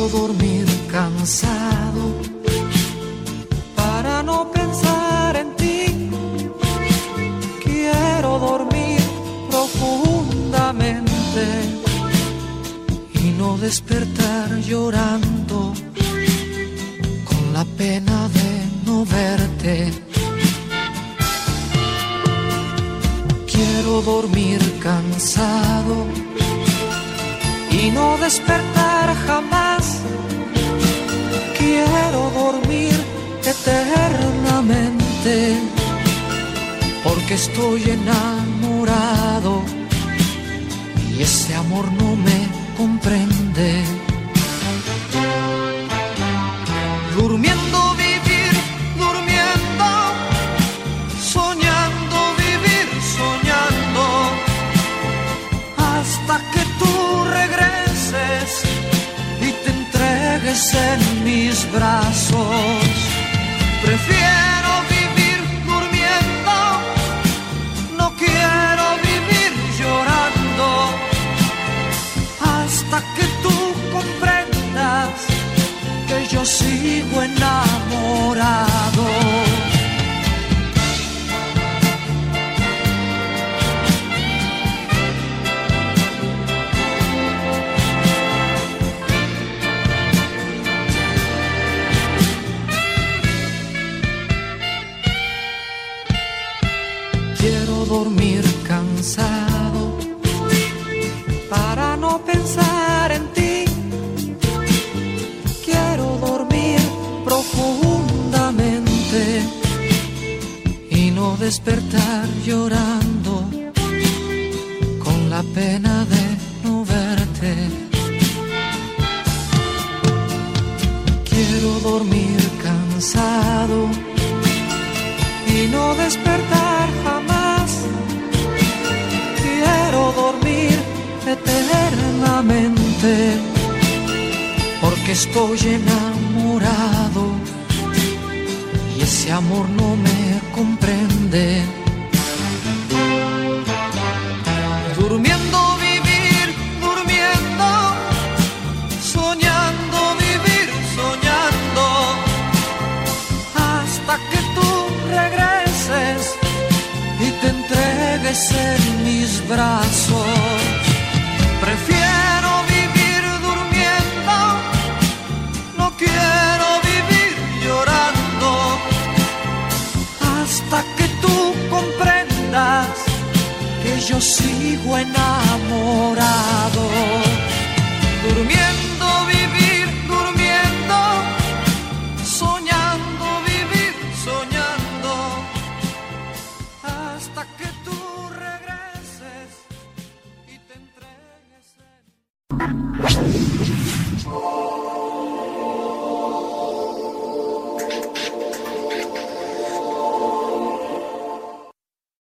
dormir cansado para no pensar en ti. Quiero dormir profundamente y no despertar llorando con la pena de no verte. Quiero dormir cansado y no despertar jamás. Quiero dormir eternamente porque estoy enamorado y ese amor no me comprende. Durmiendo vivir, durmiendo, soñando vivir, soñando, hasta que tú regreses y te entregues en mis brazos. Prefiero vivir durmiendo, no quiero vivir llorando, hasta que tú comprendas que yo sigo enamorado. Quiero dormir cansado para no pensar en ti. Quiero dormir profundamente y no despertar llorando con la pena de no verte. Quiero dormir cansado y no despertar jamás. Quiero dormir eternamente porque estoy enamorado y ese amor no me comprende. Durmiendo vivir, durmiendo, soñando vivir, soñando, hasta que tú regreses y te entregues en mis brazos. Prefiero vivir durmiendo, no quiero vivir llorando, hasta que tú comprendas que yo sigo enamorado.